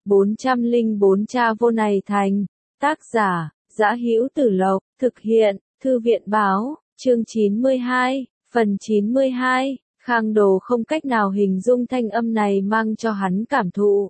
404 Cha vô này thành. Tác giả, Dã Hữu Tử Lộc, thực hiện, Thư viện báo, chương 92, phần 92, Khang Đồ không cách nào hình dung thanh âm này mang cho hắn cảm thụ.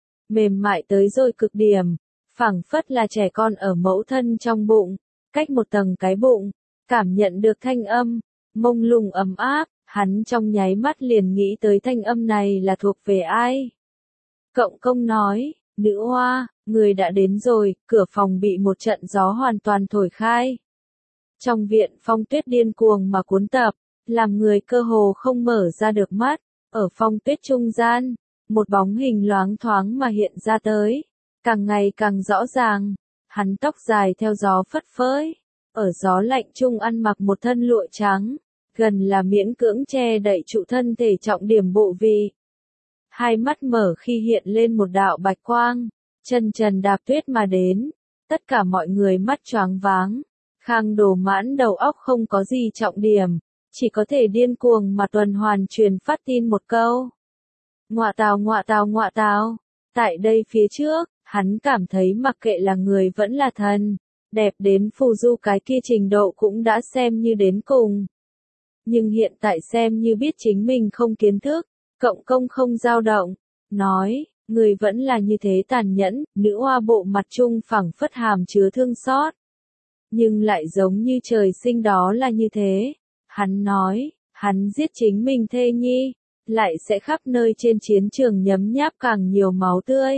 Mềm mại tới rồi cực điểm, phảng phất là trẻ con ở mẫu thân trong bụng, cách một tầng cái bụng, cảm nhận được thanh âm, mông lung ấm áp, hắn trong nháy mắt liền nghĩ tới thanh âm này là thuộc về ai. Cộng công nói, nữ hoa, người đã đến rồi, cửa phòng bị một trận gió hoàn toàn thổi khai. Trong viện phong tuyết điên cuồng mà cuốn tập, làm người cơ hồ không mở ra được mắt, ở phong tuyết trung gian, một bóng hình loáng thoáng mà hiện ra tới, càng ngày càng rõ ràng, hắn tóc dài theo gió phất phới, ở gió lạnh trung ăn mặc một thân lụa trắng, gần là miễn cưỡng che đậy trụ thân thể trọng điểm bộ vị. Hai mắt mở khi hiện lên một đạo bạch quang, chân trần đạp tuyết mà đến, tất cả mọi người mắt choáng váng, Khang Đồ mãn đầu óc không có gì trọng điểm, chỉ có thể điên cuồng mà tuần hoàn truyền phát tin một câu. Ngọa tào ngọa tào ngọa tào, tại đây phía trước, hắn cảm thấy mặc kệ là người vẫn là thần, đẹp đến phù du cái kia trình độ cũng đã xem như đến cùng. Nhưng hiện tại xem như biết chính mình không kiến thức, cộng công không dao động, nói, người vẫn là như thế tàn nhẫn, nữ hoa bộ mặt trung phẳng phất hàm chứa thương xót. Nhưng lại giống như trời sinh đó là như thế, hắn nói, hắn giết chính mình thê nhi, lại sẽ khắp nơi trên chiến trường nhấm nháp càng nhiều máu tươi.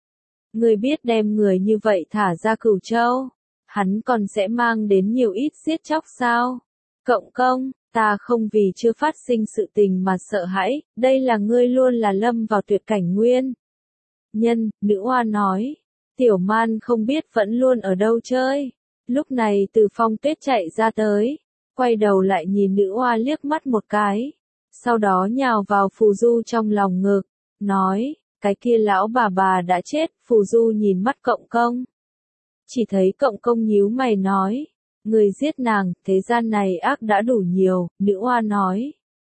Người biết đem người như vậy thả ra Cửu Châu, hắn còn sẽ mang đến nhiều ít giết chóc sao? Cộng công, ta không vì chưa phát sinh sự tình mà sợ hãi, đây là ngươi luôn là lâm vào tuyệt cảnh nguyên. Nhân, nữ hoa nói, tiểu man không biết vẫn luôn ở đâu chơi. Lúc này từ phong tuyết chạy ra tới, quay đầu lại nhìn nữ hoa liếc mắt một cái, sau đó nhào vào Phù Du trong lòng ngực, nói, cái kia lão bà đã chết. Phù Du nhìn mắt cộng công, chỉ thấy cộng công nhíu mày nói, người giết nàng, thế gian này ác đã đủ nhiều. Nữ hoa nói,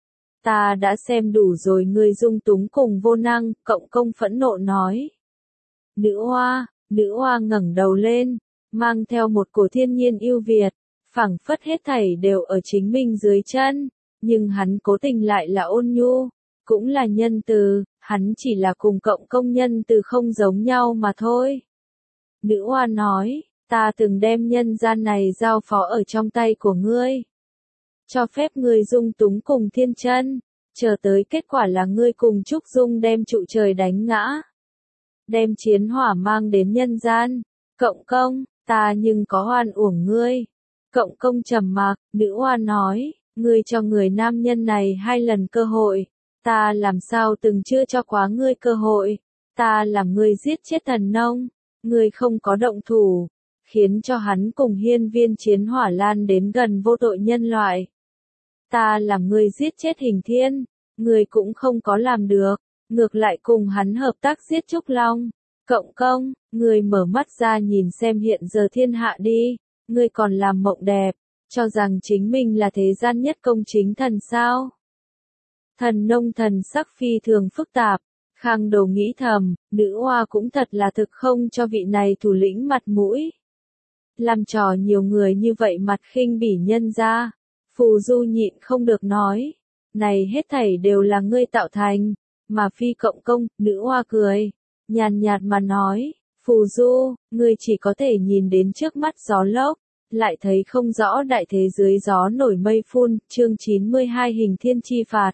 ta đã xem đủ rồi, người dung túng cùng vô năng. Cộng công phẫn nộ nói, nữ hoa ngẩng đầu lên, mang theo một cổ thiên nhiên yêu Việt, phảng phất hết thảy đều ở chính mình dưới chân, nhưng hắn cố tình lại là ôn nhu, cũng là nhân từ, hắn chỉ là cùng cộng công nhân từ không giống nhau mà thôi. Nữ hoa nói, ta từng đem nhân gian này giao phó ở trong tay của ngươi, cho phép ngươi dung túng cùng thiên chân, chờ tới kết quả là ngươi cùng Trúc Dung đem trụ trời đánh ngã, đem chiến hỏa mang đến nhân gian. Cộng công, ta nhưng có oan uổng ngươi. Cộng công trầm mặc, nữ hoa nói, ngươi cho người nam nhân này 2 lần cơ hội, ta làm sao từng chưa cho quá ngươi cơ hội, ta làm ngươi giết chết thần nông, ngươi không có động thủ, khiến cho hắn cùng hiên viên chiến hỏa lan đến gần vô tội nhân loại. Ta làm ngươi giết chết Hình Thiên, ngươi cũng không có làm được, ngược lại cùng hắn hợp tác giết Trúc Long. Cộng công, ngươi mở mắt ra nhìn xem hiện giờ thiên hạ đi, ngươi còn làm mộng đẹp, cho rằng chính mình là thế gian nhất công chính thần sao? Thần nông thần sắc phi thường phức tạp, Khang Đồ nghĩ thầm, nữ hoa cũng thật là thực không cho vị này thủ lĩnh mặt mũi. Làm trò nhiều người như vậy mặt khinh bỉ nhân ra. Phù Du nhịn không được nói, này hết thảy đều là ngươi tạo thành, mà phi cộng công. Nữ hoa cười, nhàn nhạt mà nói, Phù Du, ngươi chỉ có thể nhìn đến trước mắt gió lốc, lại thấy không rõ đại thế dưới gió nổi mây phun. Chương 92 Hình Thiên chi phạt.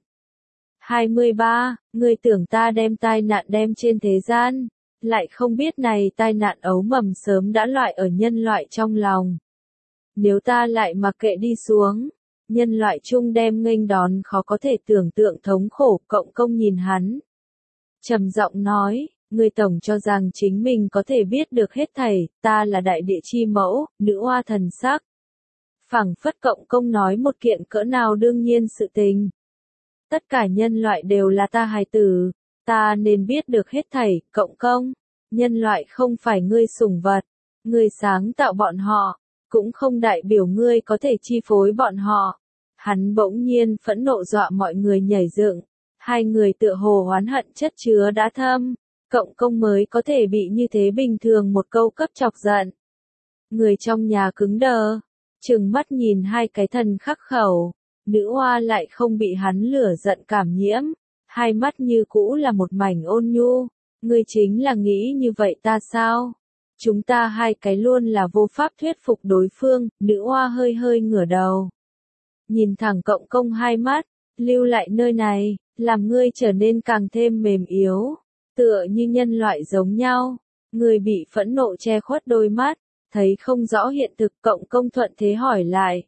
23, ngươi tưởng ta đem tai nạn đem trên thế gian, lại không biết này tai nạn ấu mầm sớm đã loại ở nhân loại trong lòng. Nếu ta lại mặc kệ đi xuống, nhân loại chung đem nghênh đón khó có thể tưởng tượng thống khổ. Cộng công nhìn hắn, trầm giọng nói, ngươi tổng cho rằng chính mình có thể biết được hết thảy, ta là đại địa chi mẫu. Nữ hoa thần sắc, phảng phất cộng công nói một kiện cỡ nào đương nhiên sự tình. Tất cả nhân loại đều là ta hài tử, ta nên biết được hết thảy. Cộng công, nhân loại không phải ngươi sủng vật, ngươi sáng tạo bọn họ, cũng không đại biểu ngươi có thể chi phối bọn họ. Hắn bỗng nhiên phẫn nộ dọa mọi người nhảy dựng, hai người tựa hồ oán hận chất chứa đã thâm, Cộng công mới có thể bị như thế bình thường một câu cấp chọc giận. Người trong nhà cứng đờ, trừng mắt nhìn hai cái thần khắc khẩu, nữ oa lại không bị hắn lửa giận cảm nhiễm, hai mắt như cũ là một mảnh ôn nhu, ngươi chính là nghĩ như vậy ta sao? Chúng ta hai cái luôn là vô pháp thuyết phục đối phương, nữ oa hơi hơi ngửa đầu. Nhìn thẳng cộng công hai mắt, lưu lại nơi này, làm ngươi trở nên càng thêm mềm yếu, tựa như nhân loại giống nhau. Ngươi bị phẫn nộ che khuất đôi mắt, thấy không rõ hiện thực, cộng công thuận thế hỏi lại.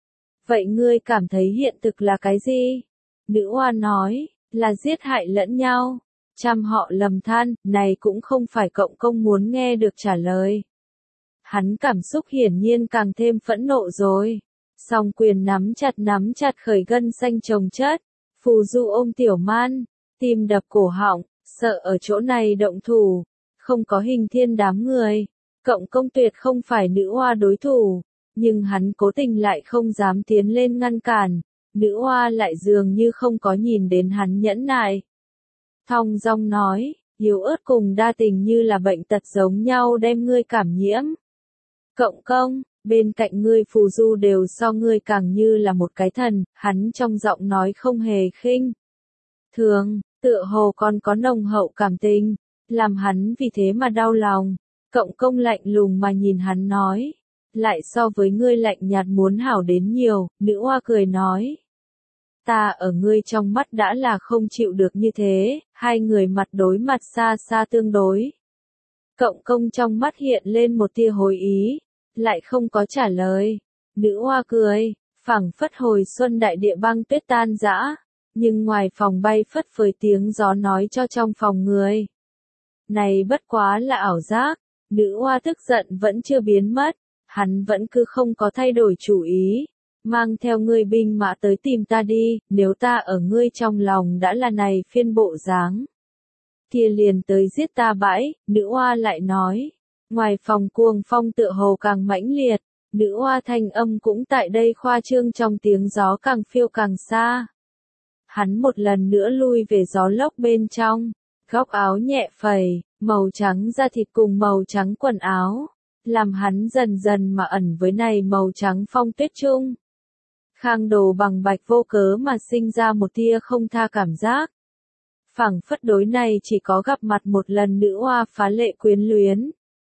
Vậy ngươi cảm thấy hiện thực là cái gì? Nữ oa nói, là giết hại lẫn nhau. Trăm họ lầm than, này cũng không phải cộng công muốn nghe được trả lời. Hắn cảm xúc hiển nhiên càng thêm phẫn nộ rồi. Song quyền nắm chặt khởi gân xanh chồng chất. Phù Du ôm Tiểu Man, tim đập cổ họng, sợ ở chỗ này động thủ. Không có Hình Thiên đám người. Cộng công tuyệt không phải nữ oa đối thủ. Nhưng hắn cố tình lại không dám tiến lên ngăn cản. Nữ oa lại dường như không có nhìn đến hắn nhẫn nại. Thong dong nói, yếu ớt cùng đa tình như là bệnh tật giống nhau đem ngươi cảm nhiễm. Cộng công, bên cạnh ngươi Phù Du đều so ngươi càng như là một cái thần, hắn trong giọng nói không hề khinh. Thường, tựa hồ còn có nồng hậu cảm tình, làm hắn vì thế mà đau lòng. Cộng công lạnh lùng mà nhìn hắn nói, lại so với ngươi lạnh nhạt muốn hảo đến nhiều, nữ oa cười nói. Ta ở ngươi trong mắt đã là không chịu được như thế, hai người mặt đối mặt xa xa tương đối. Cộng công trong mắt hiện lên một tia hồi ý, lại không có trả lời. Nữ oa cười, phảng phất hồi xuân đại địa băng tuyết tan rã, nhưng ngoài phòng bay phất phới tiếng gió nói cho trong phòng người. Này bất quá là ảo giác, nữ oa tức giận vẫn chưa biến mất, hắn vẫn cứ không có thay đổi chủ ý. Mang theo ngươi binh mã tới tìm ta đi, nếu ta ở ngươi trong lòng đã là này phiên bộ dáng. Kia liền tới giết ta bãi, nữ oa lại nói. Ngoài phòng cuồng phong tựa hồ càng mãnh liệt, nữ oa thanh âm cũng tại đây khoa trương trong tiếng gió càng phiêu càng xa. Hắn một lần nữa lui về gió lốc bên trong, góc áo nhẹ phẩy, màu trắng da thịt cùng màu trắng quần áo, làm hắn dần dần mà ẩn với này màu trắng phong tuyết trung. Khang Đồ bằng bạch vô cớ mà sinh ra một tia không tha cảm giác. Phảng phất đối này chỉ có gặp mặt một lần nữ oa phá lệ quyến luyến.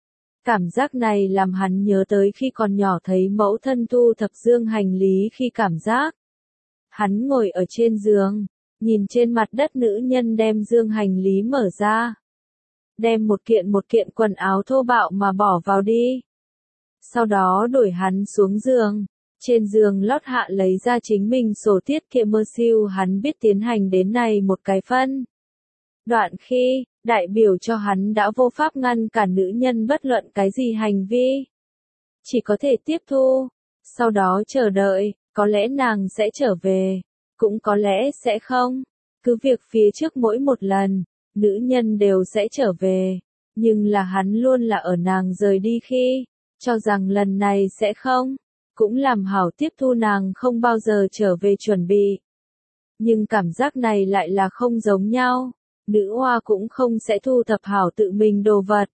Cảm giác này làm hắn nhớ tới khi còn nhỏ thấy mẫu thân thu thập dương hành lý khi cảm giác. Hắn ngồi ở trên giường, nhìn trên mặt đất nữ nhân đem dương hành lý mở ra. Đem một kiện quần áo thô bạo mà bỏ vào đi. Sau đó đuổi hắn xuống giường. Trên giường lót hạ lấy ra chính mình sổ tiết kiệm mơ siêu hắn biết tiến hành đến này một cái phân. Đoạn khi, đại biểu cho hắn đã vô pháp ngăn cản nữ nhân bất luận cái gì hành vi. Chỉ có thể tiếp thu, sau đó chờ đợi, có lẽ nàng sẽ trở về, cũng có lẽ sẽ không. Cứ việc phía trước mỗi một lần, nữ nhân đều sẽ trở về, nhưng là hắn luôn là ở nàng rời đi khi, cho rằng lần này sẽ không. Cũng làm hảo tiếp thu nàng không bao giờ trở về chuẩn bị. Nhưng cảm giác này lại là không giống nhau, nữ oa cũng không sẽ thu thập hảo tự mình đồ vật.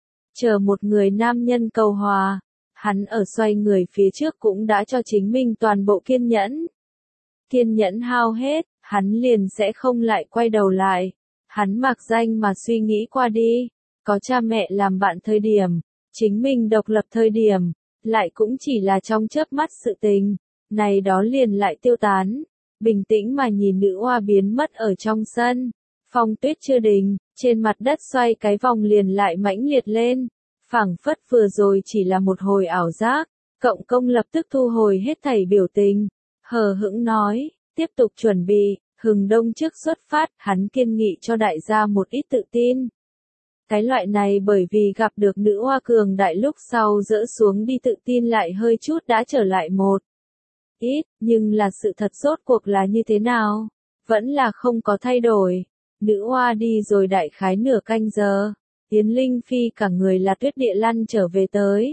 Chờ một người nam nhân cầu hòa, hắn ở xoay người phía trước cũng đã cho chính mình toàn bộ kiên nhẫn. Kiên nhẫn hao hết, hắn liền sẽ không lại quay đầu lại. Hắn mặc danh mà suy nghĩ qua đi, có cha mẹ làm bạn thời điểm, chính mình độc lập thời điểm. Lại cũng chỉ là trong chớp mắt sự tình, này đó liền lại tiêu tán, bình tĩnh mà nhìn nữ oa biến mất ở trong sân, phong tuyết chưa đình, trên mặt đất xoay cái vòng liền lại mãnh liệt lên, phảng phất vừa rồi chỉ là một hồi ảo giác, cộng công lập tức thu hồi hết thảy biểu tình, hờ hững nói, tiếp tục chuẩn bị, hừng đông trước xuất phát, hắn kiên nghị cho đại gia một ít tự tin. Cái loại này bởi vì gặp được nữ oa cường đại lúc sau dỡ xuống đi tự tin lại hơi chút đã trở lại một ít, nhưng là sự thật rốt cuộc là như thế nào? Vẫn là không có thay đổi. Nữ oa đi rồi đại khái nửa canh giờ, Yến Linh Phi cả người là tuyết địa lăn trở về tới.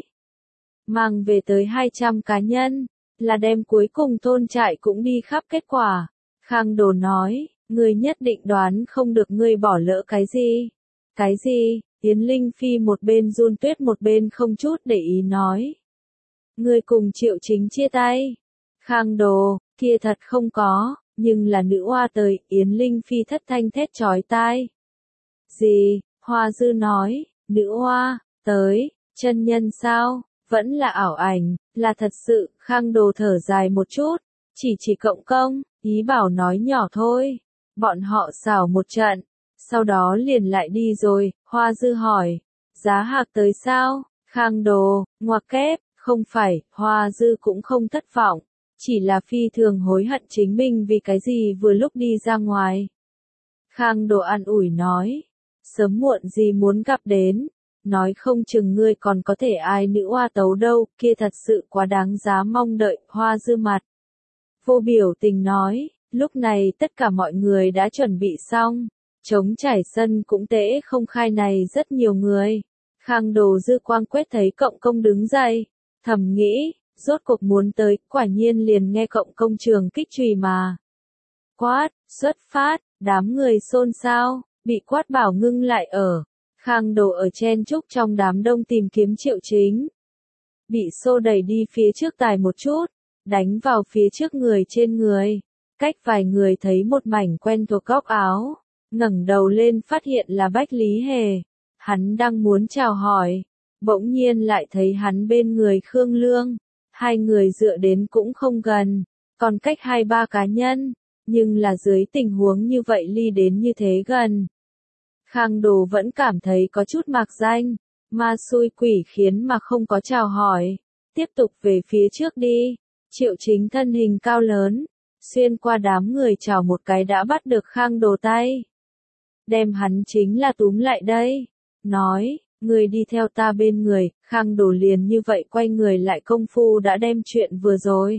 Mang về tới 200 cá nhân, là đem cuối cùng thôn trại cũng đi khắp kết quả. Khang Đồ nói, ngươi nhất định đoán không được ngươi bỏ lỡ cái gì. Cái gì? Yến Linh Phi một bên run tuyết một bên không chút để ý nói. Ngươi cùng Triệu Chính chia tay. Khang Đồ, kia thật không có, nhưng là nữ oa tới, Yến Linh Phi thất thanh thét chói tai. Gì? Hoa Dư nói, nữ oa, tới, chân nhân sao? Vẫn là ảo ảnh, là thật sự, Khang Đồ thở dài một chút, chỉ cộng công, ý bảo nói nhỏ thôi. Bọn họ xảo một trận, sau đó liền lại đi rồi, Hoa Dư hỏi, giá hạc tới sao? Khang Đồ, ngoặc kép, không phải, Hoa Dư cũng không thất vọng, chỉ là phi thường hối hận chính mình vì cái gì vừa lúc đi ra ngoài. Khang Đồ an ủi nói, sớm muộn gì muốn gặp đến, nói không chừng ngươi còn có thể ai nữ oa tấu đâu, kia thật sự quá đáng giá mong đợi, Hoa Dư mặt. Vô biểu tình nói, lúc này tất cả mọi người đã chuẩn bị xong, trống trải sân cũng tễ không khai này rất nhiều người. Khang Đồ dư quang quét thấy cộng công đứng dậy, thầm nghĩ, rốt cuộc muốn tới, quả nhiên liền nghe cộng công trường kích chùy mà. Quát, xuất phát, đám người xôn xao, bị quát bảo ngưng lại ở. Khang Đồ ở chen chúc trong đám đông tìm kiếm Triệu Chính. Bị xô đẩy đi phía trước tài một chút, đánh vào phía trước người trên người. Cách vài người thấy một mảnh quen thuộc góc áo, ngẩng đầu lên phát hiện là Bách Lý Hề. Hắn đang muốn chào hỏi, bỗng nhiên lại thấy hắn bên người Khương Lương. Hai người dựa đến cũng không gần, còn cách 2-3 cá nhân, nhưng là dưới tình huống như vậy ly đến như thế gần. Khang Đồ vẫn cảm thấy có chút mạc danh, ma xui quỷ khiến mà không có chào hỏi. Tiếp tục về phía trước đi, Triệu Chính thân hình cao lớn, xuyên qua đám người chào một cái đã bắt được Khang Đồ tay. Đem hắn chính là túm lại đây, nói, người đi theo ta bên người, Khang Đồ liền như vậy quay người lại công phu đã đem chuyện vừa rồi.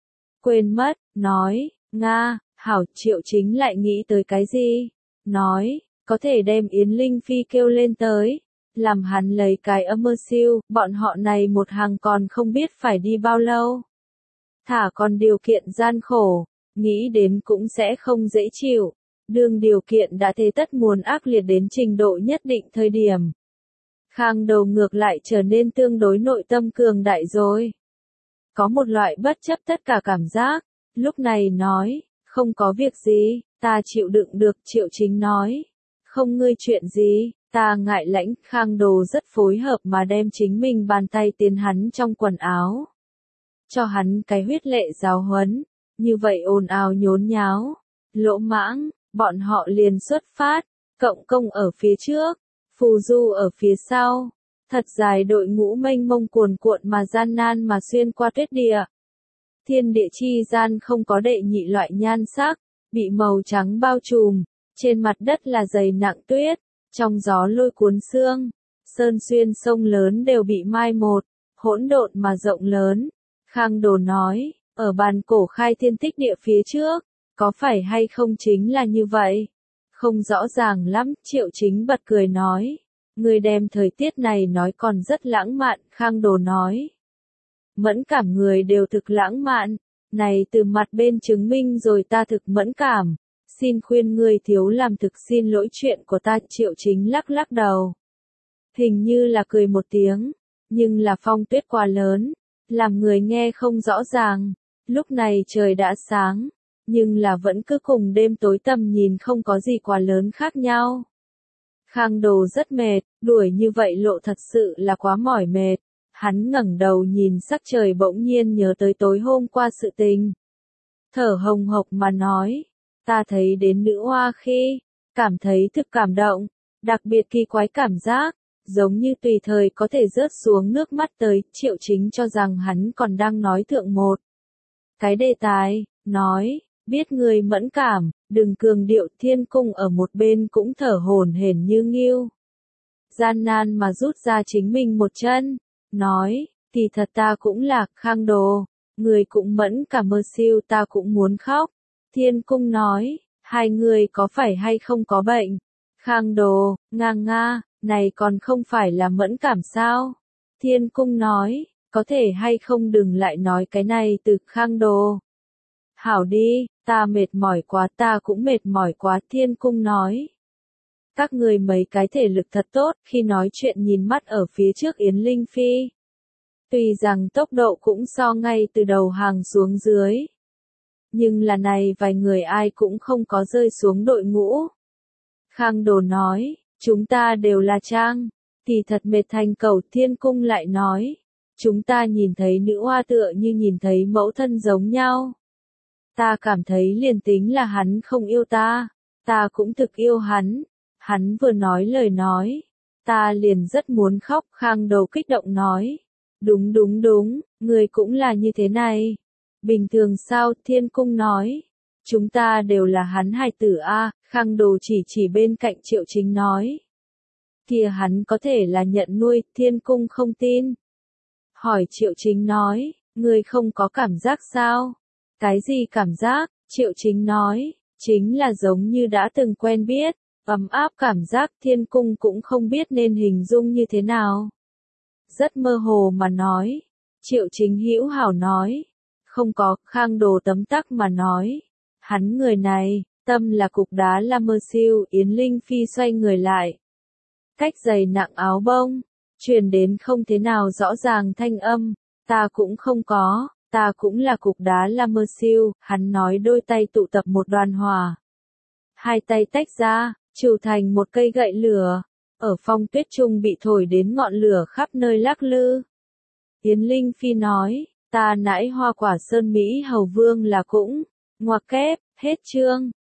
Quên mất, nói, Nga, hảo Triệu Chính lại nghĩ tới cái gì? Nói, có thể đem Yến Linh Phi kêu lên tới, làm hắn lấy cái âm mơ siêu, bọn họ này một hàng còn không biết phải đi bao lâu. Thả còn điều kiện gian khổ, nghĩ đến cũng sẽ không dễ chịu, đương điều kiện đã thế tất muôn ác liệt đến trình độ nhất định thời điểm. Khang Đồ ngược lại trở nên tương đối nội tâm cường đại rồi. Có một loại bất chấp tất cả cảm giác, lúc này nói, không có việc gì, ta chịu đựng được, Triệu Chính nói. Không ngươi chuyện gì, ta ngại lãnh, Khang Đồ rất phối hợp mà đem chính mình bàn tay tiến hắn trong quần áo. Cho hắn cái huyết lệ giáo huấn, như vậy ồn ào nhốn nháo, lỗ mãng, bọn họ liền xuất phát, cộng công ở phía trước, phù du ở phía sau, thật dài đội ngũ mênh mông cuồn cuộn mà gian nan mà xuyên qua tuyết địa. Thiên địa chi gian không có đệ nhị loại nhan sắc, bị màu trắng bao trùm, trên mặt đất là dày nặng tuyết, trong gió lôi cuốn sương, sơn xuyên sông lớn đều bị mai một, hỗn độn mà rộng lớn. Khang Đồ nói, ở bàn cổ khai thiên tích địa phía trước, có phải hay không chính là như vậy? Không rõ ràng lắm, Triệu Chính bật cười nói. Người đem thời tiết này nói còn rất lãng mạn, Khang Đồ nói. Mẫn cảm người đều thực lãng mạn, này từ mặt bên chứng minh rồi ta thực mẫn cảm. Xin khuyên ngươi thiếu làm thực xin lỗi chuyện của ta, Triệu Chính lắc lắc đầu. Hình như là cười một tiếng, nhưng là phong tuyết quá lớn, làm người nghe không rõ ràng. Lúc này trời đã sáng, nhưng là vẫn cứ cùng đêm tối tầm nhìn không có gì quá lớn khác nhau. Khang Đồ rất mệt, đuổi như vậy lộ thật sự là quá mỏi mệt. Hắn ngẩng đầu nhìn sắc trời bỗng nhiên nhớ tới tối hôm qua sự tình. Thở hồng hộc mà nói, ta thấy đến nữ hoa khi, cảm thấy thực cảm động, đặc biệt kỳ quái cảm giác, giống như tùy thời có thể rớt xuống nước mắt tới, Triệu Chính cho rằng hắn còn đang nói thượng một. Cái đề tài, nói, biết người mẫn cảm, đừng cường điệu, Thiên Cung ở một bên cũng thở hổn hển như nghiêu. Gian nan mà rút ra chính mình một chân, nói, thì thật ta cũng lạc, Khang Đồ, người cũng mẫn cảm mơ siêu ta cũng muốn khóc. Thiên Cung nói, hai người có phải hay không có bệnh? Khang Đồ, nga, này còn không phải là mẫn cảm sao? Thiên Cung nói, có thể hay không đừng lại nói cái này từ Khang Đồ. Hảo đi, ta mệt mỏi quá, ta cũng mệt mỏi quá, Thiên Cung nói. Các người mấy cái thể lực thật tốt, khi nói chuyện nhìn mắt ở phía trước Yến Linh Phi. Tuy rằng tốc độ cũng so ngay từ đầu hàng xuống dưới. Nhưng là này vài người ai cũng không có rơi xuống đội ngũ. Khang Đồ nói, chúng ta đều là trang. Thì thật mệt thành cầu. Thiên Cung lại nói, chúng ta nhìn thấy nữ hoa tựa như nhìn thấy mẫu thân giống nhau. Ta cảm thấy liền tính là hắn không yêu ta, ta cũng thực yêu hắn. Hắn vừa nói lời nói, ta liền rất muốn khóc. Khang Đồ kích động nói, đúng đúng đúng, người cũng là như thế này. Bình thường sao? Thiên Cung nói, chúng ta đều là hắn hài tử a. Khang Đồ chỉ bên cạnh Triệu Chính nói, kia hắn có thể là nhận nuôi. Thiên Cung không tin. Hỏi Triệu Chính nói, người không có cảm giác sao? Cái gì cảm giác? Triệu Chính nói, chính là giống như đã từng quen biết, ấm áp cảm giác. Thiên Cung cũng không biết nên hình dung như thế nào. Rất mơ hồ mà nói. Triệu Chính hữu hảo nói, không có. Khang Đồ tấm tắc mà nói, hắn người này, tâm là cục đá la mơ siêu. Yến Linh Phi xoay người lại. Cách giày nặng áo bông, truyền đến không thế nào rõ ràng thanh âm, ta cũng không có, ta cũng là cục đá la mơ siêu. Hắn nói đôi tay tụ tập một đoàn hỏa. Hai tay tách ra, trừ thành một cây gậy lửa, ở phong tuyết trung bị thổi đến ngọn lửa khắp nơi lắc lư. Yến Linh Phi nói, ta nãi Hoa Quả Sơn Mỹ Hầu Vương là cũng, ngoặc kép, hết chương.